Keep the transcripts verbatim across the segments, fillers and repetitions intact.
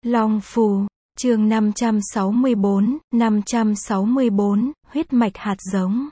Long phù, chương năm trăm sáu mươi bốn, năm trăm sáu mươi bốn, huyết mạch hạt giống.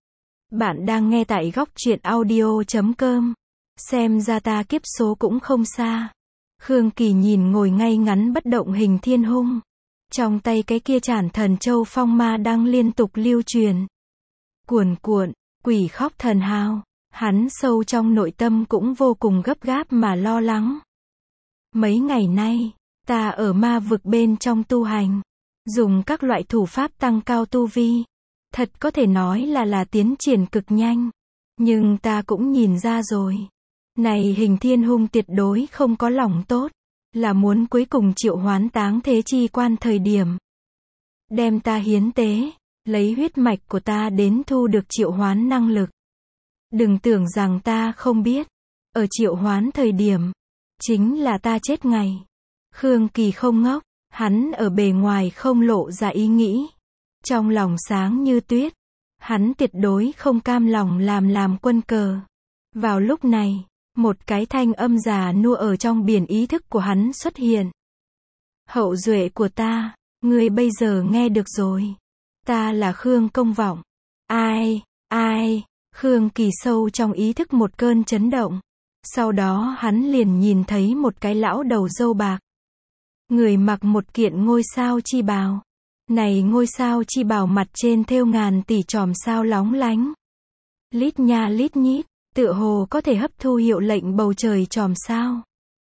Bạn đang nghe tại góc truyện audio chấm com. Xem ra ta kiếp số cũng không xa. Khương Kỳ nhìn ngồi ngay ngắn bất động Hình Thiên Hung. Trong tay cái kia chản thần châu phong ma đang liên tục lưu truyền. Cuồn cuộn, quỷ khóc thần hào. Hắn sâu trong nội tâm cũng vô cùng gấp gáp mà lo lắng. Mấy ngày nay, ta ở ma vực bên trong tu hành, dùng các loại thủ pháp tăng cao tu vi. Thật có thể nói là là tiến triển cực nhanh. Nhưng ta cũng nhìn ra rồi. Này Hình Thiên Hung tuyệt đối không có lòng tốt. Là muốn cuối cùng triệu hoán táng thế chi quan thời điểm. Đem ta hiến tế, lấy huyết mạch của ta đến thu được triệu hoán năng lực. Đừng tưởng rằng ta không biết. Ở triệu hoán thời điểm, chính là ta chết ngày. Khương Kỳ không ngốc, hắn ở bề ngoài không lộ ra ý nghĩ. Trong lòng sáng như tuyết, hắn tuyệt đối không cam lòng làm làm quân cờ. Vào lúc này, một cái thanh âm già nua ở trong biển ý thức của hắn xuất hiện. Hậu duệ của ta, ngươi bây giờ nghe được rồi. Ta là Khương Công Vọng. Ai, ai, Khương Kỳ sâu trong ý thức một cơn chấn động. Sau đó hắn liền nhìn thấy một cái lão đầu râu bạc. Người mặc một kiện ngôi sao chi bào. Này ngôi sao chi bào mặt trên thêu ngàn tỷ chòm sao lóng lánh. Lít nha lít nhít, tựa hồ có thể hấp thu hiệu lệnh bầu trời chòm sao.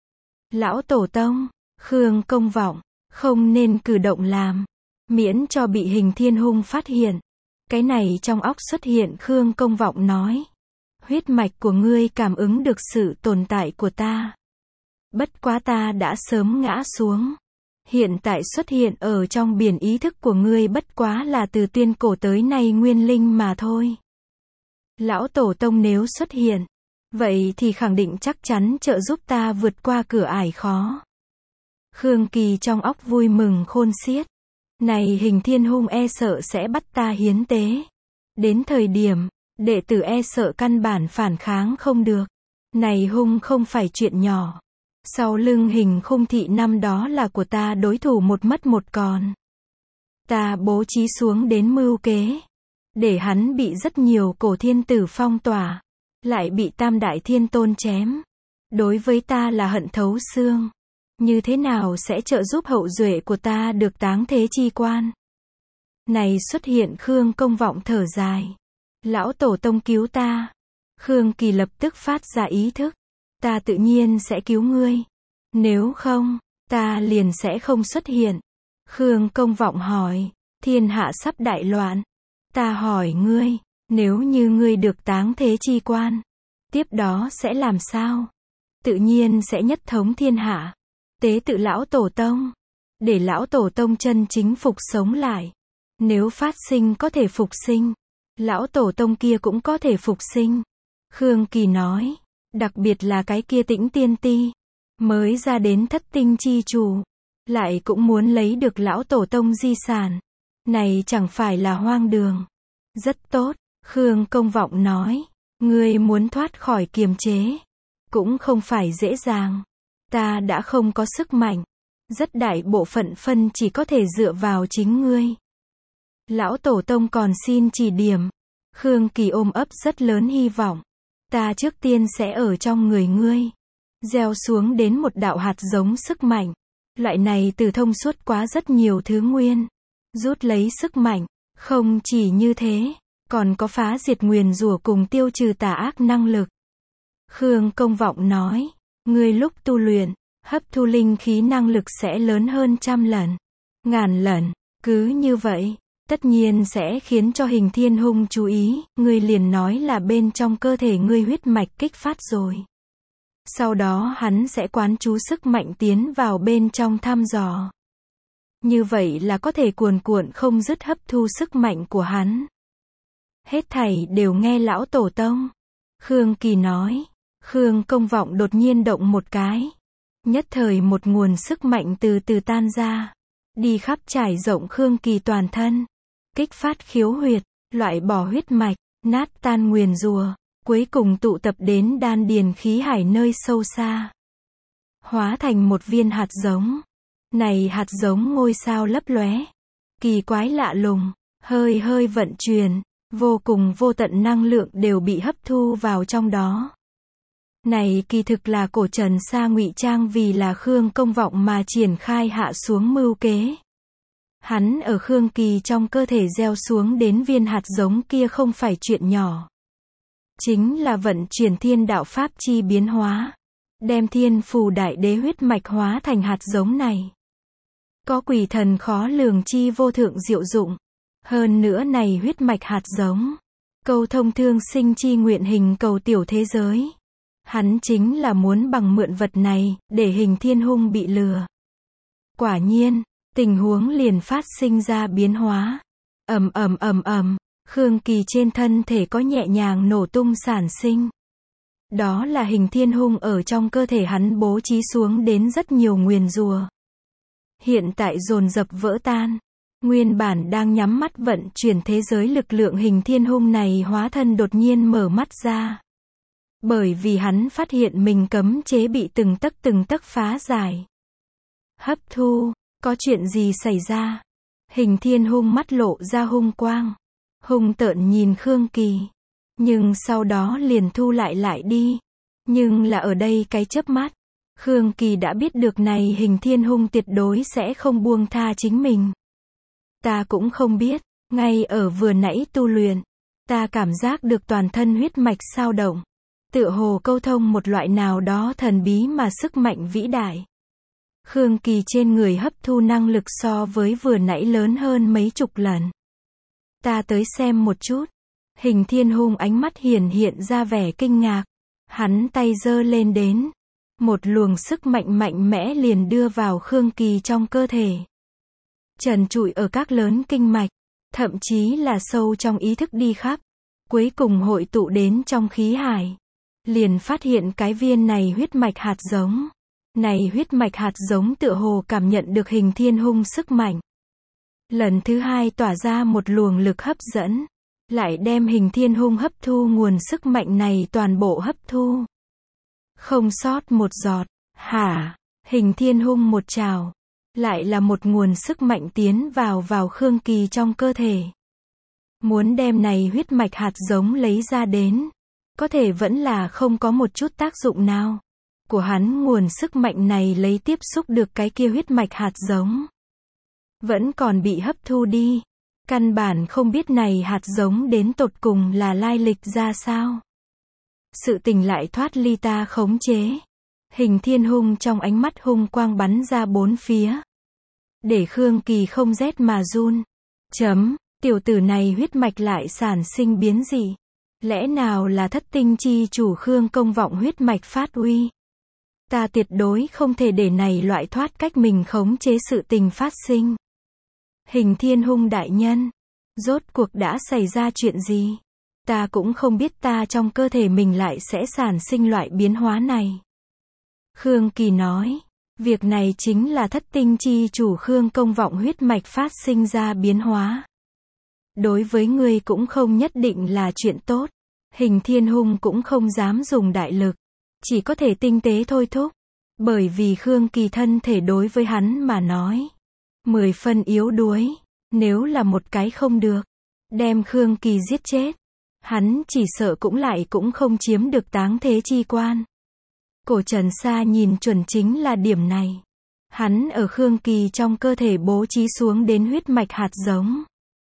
Lão Tổ Tông, Khương Công Vọng, không nên cử động làm. Miễn cho bị Hình Thiên Hung phát hiện. Cái này trong óc xuất hiện Khương Công Vọng nói. Huyết mạch của ngươi cảm ứng được sự tồn tại của ta. Bất quá ta đã sớm ngã xuống. Hiện tại xuất hiện ở trong biển ý thức của ngươi bất quá là từ tuyên cổ tới nay nguyên linh mà thôi. Lão Tổ Tông nếu xuất hiện, vậy thì khẳng định chắc chắn trợ giúp ta vượt qua cửa ải khó. Khương Kỳ trong óc vui mừng khôn xiết. Này Hình Thiên Hung e sợ sẽ bắt ta hiến tế. Đến thời điểm, đệ tử e sợ căn bản phản kháng không được. Này Hung không phải chuyện nhỏ. Sau lưng Hình Khung thị năm đó là của ta đối thủ một mất một còn. Ta bố trí xuống đến mưu kế. Để hắn bị rất nhiều cổ thiên tử phong tỏa. Lại bị tam đại thiên tôn chém. Đối với ta là hận thấu xương. Như thế nào sẽ trợ giúp hậu duệ của ta được táng thế chi quan? Này xuất hiện Khương Công Vọng thở dài. Lão Tổ Tông cứu ta. Khương Kỳ lập tức phát ra ý thức. Ta tự nhiên sẽ cứu ngươi. Nếu không, ta liền sẽ không xuất hiện. Khương Công Vọng hỏi. Thiên hạ sắp đại loạn. Ta hỏi ngươi, nếu như ngươi được táng thế chi quan, tiếp đó sẽ làm sao? Tự nhiên sẽ nhất thống thiên hạ. Tế tự Lão Tổ Tông. Để Lão Tổ Tông chân chính phục sống lại. Nếu phát sinh có thể phục sinh, Lão Tổ Tông kia cũng có thể phục sinh. Khương Kỳ nói. Đặc biệt là cái kia Tĩnh Tiên Ti. Mới ra đến thất tinh chi chủ. Lại cũng muốn lấy được Lão Tổ Tông di sản. Này chẳng phải là hoang đường. Rất tốt, Khương Công Vọng nói. Ngươi muốn thoát khỏi kiềm chế. Cũng không phải dễ dàng. Ta đã không có sức mạnh. Rất đại bộ phận phân chỉ có thể dựa vào chính ngươi. Lão Tổ Tông còn xin chỉ điểm. Khương Kỳ ôm ấp rất lớn hy vọng. Ta trước tiên sẽ ở trong người ngươi. Gieo xuống đến một đạo hạt giống sức mạnh. Loại này từ thông suốt quá rất nhiều thứ nguyên. Rút lấy sức mạnh. Không chỉ như thế. Còn có phá diệt nguyền rủa cùng tiêu trừ tà ác năng lực. Khương Công Vọng nói. Ngươi lúc tu luyện, hấp thu linh khí năng lực sẽ lớn hơn trăm lần. Ngàn lần. Cứ như vậy. Tất nhiên sẽ khiến cho Hình Thiên Hung chú ý. Ngươi liền nói là bên trong cơ thể ngươi huyết mạch kích phát rồi. Sau đó hắn sẽ quán chú sức mạnh tiến vào bên trong thăm dò. Như vậy là có thể cuồn cuộn không dứt hấp thu sức mạnh của hắn. Hết thảy đều nghe Lão Tổ Tông. Khương Kỳ nói. Khương Công Vọng đột nhiên động một cái. Nhất thời một nguồn sức mạnh từ từ tan ra. Đi khắp trải rộng Khương Kỳ toàn thân. Kích phát khiếu huyệt, loại bỏ huyết mạch, nát tan nguyền rủa, cuối cùng tụ tập đến đan điền khí hải nơi sâu xa. Hóa thành một viên hạt giống. Này hạt giống ngôi sao lấp lóe, kỳ quái lạ lùng, hơi hơi vận chuyển, vô cùng vô tận năng lượng đều bị hấp thu vào trong đó. Này kỳ thực là cổ Trần Sa ngụy trang vì là Khương Công Vọng mà triển khai hạ xuống mưu kế. Hắn ở Khương Kỳ trong cơ thể gieo xuống đến viên hạt giống kia không phải chuyện nhỏ. Chính là vận chuyển thiên đạo pháp chi biến hóa. Đem thiên phù đại đế huyết mạch hóa thành hạt giống này. Có quỷ thần khó lường chi vô thượng diệu dụng. Hơn nữa này huyết mạch hạt giống. Câu thông thương sinh chi nguyện hình cầu tiểu thế giới. Hắn chính là muốn bằng mượn vật này, để hình thiên hung bị lừa. Quả nhiên, tình huống liền phát sinh ra biến hóa. Ầm ầm ầm ầm, Khương Kỳ trên thân thể có nhẹ nhàng nổ tung sản sinh. Đó là hình thiên hung ở trong cơ thể hắn bố trí xuống đến rất nhiều nguyền rủa. Hiện tại dồn dập vỡ tan. Nguyên bản đang nhắm mắt vận chuyển thế giới lực lượng hình thiên hung này hóa thân đột nhiên mở mắt ra. Bởi vì hắn phát hiện mình cấm chế bị từng tấc từng tấc phá giải. Hấp thu, có chuyện gì xảy ra? Hình thiên hung mắt lộ ra hung quang. Hung tợn nhìn Khương Kỳ. Nhưng sau đó liền thu lại lại đi. Nhưng là ở đây cái chớp mắt. Khương Kỳ đã biết được này hình thiên hung tuyệt đối sẽ không buông tha chính mình. Ta cũng không biết, ngay ở vừa nãy tu luyện. Ta cảm giác được toàn thân huyết mạch sao động. Tựa hồ câu thông một loại nào đó thần bí mà sức mạnh vĩ đại. Khương Kỳ trên người hấp thu năng lực so với vừa nãy lớn hơn mấy chục lần. Ta tới xem một chút. Hình thiên hung ánh mắt hiển hiện ra vẻ kinh ngạc. Hắn tay giơ lên đến. Một luồng sức mạnh mạnh mẽ liền đưa vào Khương Kỳ trong cơ thể. Trần trụi ở các lớn kinh mạch. Thậm chí là sâu trong ý thức đi khắp. Cuối cùng hội tụ đến trong khí hải. Liền phát hiện cái viên này huyết mạch hạt giống. Này huyết mạch hạt giống tựa hồ cảm nhận được hình thiên hung sức mạnh. Lần thứ hai tỏa ra một luồng lực hấp dẫn. Lại đem hình thiên hung hấp thu nguồn sức mạnh này toàn bộ hấp thu. Không sót một giọt. Hả? Hình thiên hung một trào. Lại là một nguồn sức mạnh tiến vào vào Khương Kỳ trong cơ thể. Muốn đem này huyết mạch hạt giống lấy ra đến. Có thể vẫn là không có một chút tác dụng nào. Của hắn nguồn sức mạnh này lấy tiếp xúc được cái kia huyết mạch hạt giống. Vẫn còn bị hấp thu đi. Căn bản không biết này hạt giống đến tột cùng là lai lịch ra sao. Sự tình lại thoát ly ta khống chế. Hình thiên hung trong ánh mắt hung quang bắn ra bốn phía. Để Khương Kỳ không rét mà run. Chấm, tiểu tử này huyết mạch lại sản sinh biến dị. Lẽ nào là thất tinh chi chủ Khương Công Vọng huyết mạch phát uy? Ta tuyệt đối không thể để này loại thoát cách mình khống chế sự tình phát sinh. Hình thiên hung đại nhân. Rốt cuộc đã xảy ra chuyện gì? Ta cũng không biết ta trong cơ thể mình lại sẽ sản sinh loại biến hóa này. Khương Kỳ nói. Việc này chính là thất tinh chi chủ Khương Công Vọng huyết mạch phát sinh ra biến hóa. Đối với ngươi cũng không nhất định là chuyện tốt. Hình thiên hung cũng không dám dùng đại lực. Chỉ có thể tinh tế thôi thúc. Bởi vì Khương Kỳ thân thể đối với hắn mà nói. Mười phân yếu đuối. Nếu là một cái không được. Đem Khương Kỳ giết chết. Hắn chỉ sợ cũng lại cũng không chiếm được táng thế chi quan. Cổ Trần Sa nhìn chuẩn chính là điểm này. Hắn ở Khương Kỳ trong cơ thể bố trí xuống đến huyết mạch hạt giống.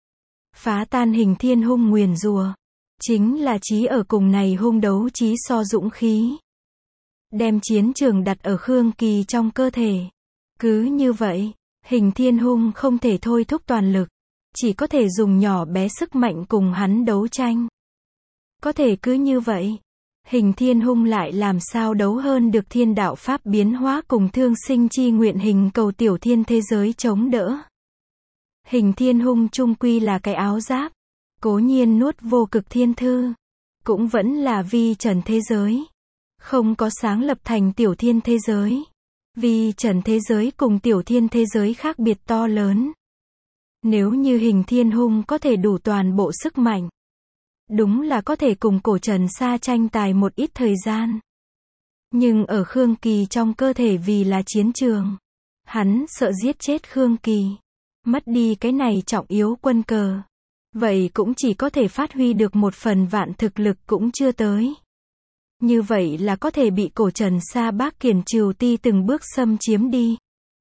Phá tan hình thiên hung nguyền rủa. Chính là chí ở cùng này hung đấu chí so dũng khí. Đem chiến trường đặt ở Khương Kỳ trong cơ thể. Cứ như vậy, hình thiên hung không thể thôi thúc toàn lực. Chỉ có thể dùng nhỏ bé sức mạnh cùng hắn đấu tranh. Có thể cứ như vậy. Hình thiên hung lại làm sao đấu hơn được thiên đạo pháp biến hóa cùng thương sinh chi nguyện hình cầu tiểu thiên thế giới chống đỡ. Hình thiên hung chung quy là cái áo giáp. Cố nhiên nuốt vô cực thiên thư. Cũng vẫn là vi trần thế giới. Không có sáng lập thành tiểu thiên thế giới. Vi trần thế giới cùng tiểu thiên thế giới khác biệt to lớn. Nếu như hình thiên hung có thể đủ toàn bộ sức mạnh. Đúng là có thể cùng cổ Trần Sa tranh tài một ít thời gian. Nhưng ở Khương Kỳ trong cơ thể vì là chiến trường. Hắn sợ giết chết Khương Kỳ. Mất đi cái này trọng yếu quân cờ. Vậy cũng chỉ có thể phát huy được một phần vạn thực lực cũng chưa tới. Như vậy là có thể bị cổ Trần Sa Bác Kiền Trừu Ti từng bước xâm chiếm đi.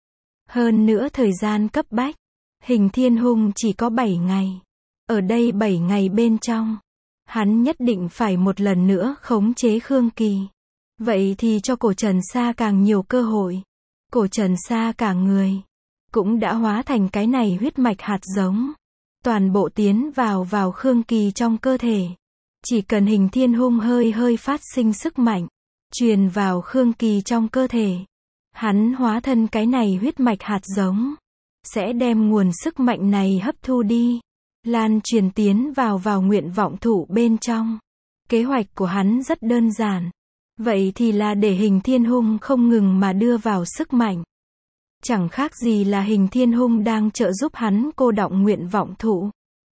Hơn nữa thời gian cấp bách. Hình Thiên Hung chỉ có bảy ngày. Ở đây bảy ngày bên trong. Hắn nhất định phải một lần nữa khống chế Khương Kỳ. Vậy thì cho cổ Trần Sa càng nhiều cơ hội. Cổ Trần Sa cả người. Cũng đã hóa thành cái này huyết mạch hạt giống. Toàn bộ tiến vào vào Khương Kỳ trong cơ thể. Chỉ cần Hình Thiên Hung hơi hơi phát sinh sức mạnh. Truyền vào Khương Kỳ trong cơ thể. Hắn hóa thân cái này huyết mạch hạt giống. Sẽ đem nguồn sức mạnh này hấp thu đi. Lan truyền tiến vào vào nguyện vọng thụ bên trong. Kế hoạch của hắn rất đơn giản. Vậy thì là để Hình Thiên Hung không ngừng mà đưa vào sức mạnh. Chẳng khác gì là Hình Thiên Hung đang trợ giúp hắn cô đọng nguyện vọng thụ.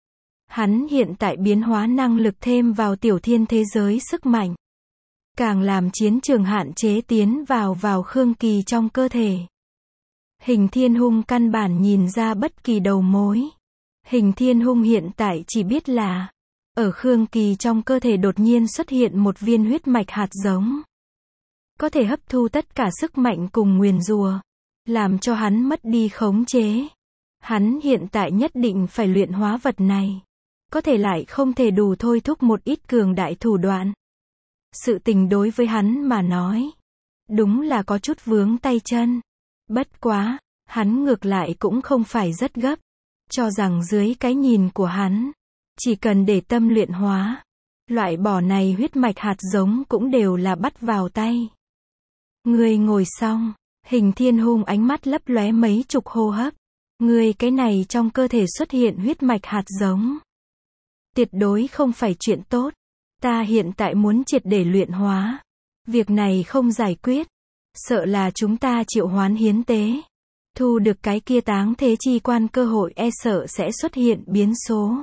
Hắn hiện tại biến hóa năng lực thêm vào tiểu thiên thế giới sức mạnh. Càng làm chiến trường hạn chế tiến vào vào Khương Kỳ trong cơ thể. Hình Thiên Hung căn bản nhìn ra bất kỳ đầu mối. Hình Thiên Hung hiện tại chỉ biết là, ở Khương Kỳ trong cơ thể đột nhiên xuất hiện một viên huyết mạch hạt giống. Có thể hấp thu tất cả sức mạnh cùng nguyền rủa, làm cho hắn mất đi khống chế. Hắn hiện tại nhất định phải luyện hóa vật này. Có thể lại không thể đủ thôi thúc một ít cường đại thủ đoạn. Sự tình đối với hắn mà nói, đúng là có chút vướng tay chân. Bất quá, hắn ngược lại cũng không phải rất gấp. Cho rằng dưới cái nhìn của hắn, chỉ cần để tâm luyện hóa, loại bỏ này huyết mạch hạt giống cũng đều là bắt vào tay. Ngươi ngồi xong, Hình Thiên Hung ánh mắt lấp lóe mấy chục hô hấp. Ngươi cái này trong cơ thể xuất hiện huyết mạch hạt giống. Tuyệt đối không phải chuyện tốt. Ta hiện tại muốn triệt để luyện hóa. Việc này không giải quyết. Sợ là chúng ta triệu hoán hiến tế. Thu được cái kia táng thế chi quan cơ hội e sợ sẽ xuất hiện biến số.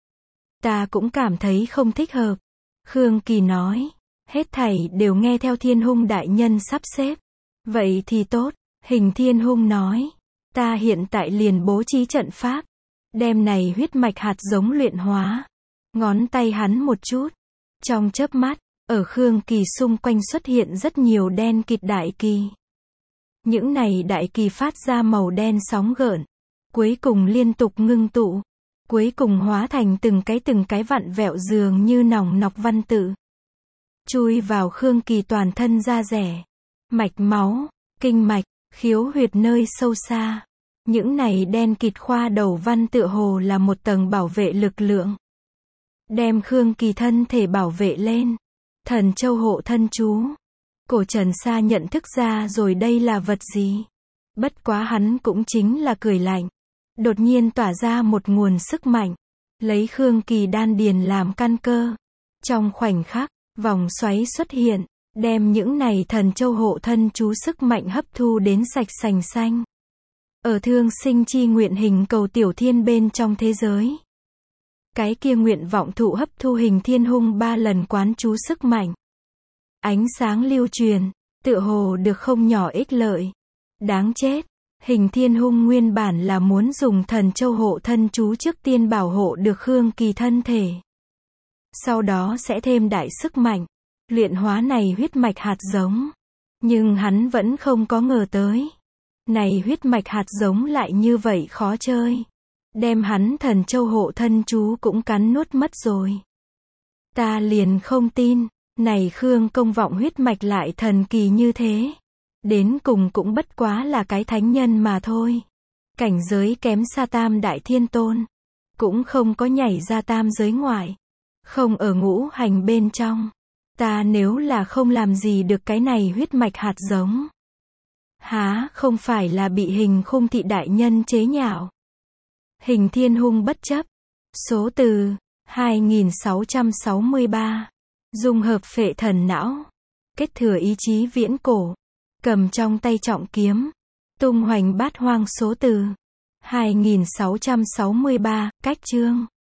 Ta cũng cảm thấy không thích hợp. Khương Kỳ nói. Hết thảy đều nghe theo Thiên Hung đại nhân sắp xếp. Vậy thì tốt. Hình Thiên Hung nói. Ta hiện tại liền bố trí trận pháp. Đem này huyết mạch hạt giống luyện hóa. Ngón tay hắn một chút. Trong chớp mắt, ở Khương Kỳ xung quanh xuất hiện rất nhiều đen kịt đại kỳ. Những này đại kỳ phát ra màu đen sóng gợn. Cuối cùng liên tục ngưng tụ. Cuối cùng hóa thành từng cái từng cái vặn vẹo dường như nòng nọc văn tự. Chui vào Khương Kỳ toàn thân da dẻ. Mạch máu, kinh mạch, khiếu huyệt nơi sâu xa. Những này đen kịt khoa đầu văn tựa hồ là một tầng bảo vệ lực lượng. Đem Khương Kỳ thân thể bảo vệ lên. Thần châu hộ thân chú. Cổ Trần Sa nhận thức ra rồi đây là vật gì. Bất quá hắn cũng chính là cười lạnh. Đột nhiên tỏa ra một nguồn sức mạnh. Lấy Khương Kỳ đan điền làm căn cơ. Trong khoảnh khắc, vòng xoáy xuất hiện. Đem những này thần châu hộ thân chú sức mạnh hấp thu đến sạch sành xanh. Ở thương sinh chi nguyện hình cầu tiểu thiên bên trong thế giới. Cái kia nguyện vọng thụ hấp thu Hình Thiên Hung ba lần quán chú sức mạnh. Ánh sáng lưu truyền, tựa hồ được không nhỏ ích lợi. Đáng chết, Hình Thiên Hung nguyên bản là muốn dùng thần châu hộ thân chú trước tiên bảo hộ được Khương Kỳ thân thể. Sau đó sẽ thêm đại sức mạnh, luyện hóa này huyết mạch hạt giống. Nhưng hắn vẫn không có ngờ tới. Này huyết mạch hạt giống lại như vậy khó chơi. Đem hắn thần châu hộ thân chú cũng cắn nuốt mất rồi. Ta liền không tin, này Khương công vọng huyết mạch lại thần kỳ như thế. Đến cùng cũng bất quá là cái thánh nhân mà thôi. Cảnh giới kém xa tam đại thiên tôn. Cũng không có nhảy ra tam giới ngoại. Không ở ngũ hành bên trong. Ta nếu là không làm gì được cái này huyết mạch hạt giống. Há không phải là bị Hình Khung thị đại nhân chế nhạo. Hình Thiên Hung bất chấp. Số từ hai nghìn sáu trăm sáu mươi ba. Dung hợp phệ thần não. Kết thừa ý chí viễn cổ. Cầm trong tay trọng kiếm. Tung hoành bát hoang số từ hai nghìn sáu trăm sáu mươi ba. Cách chương.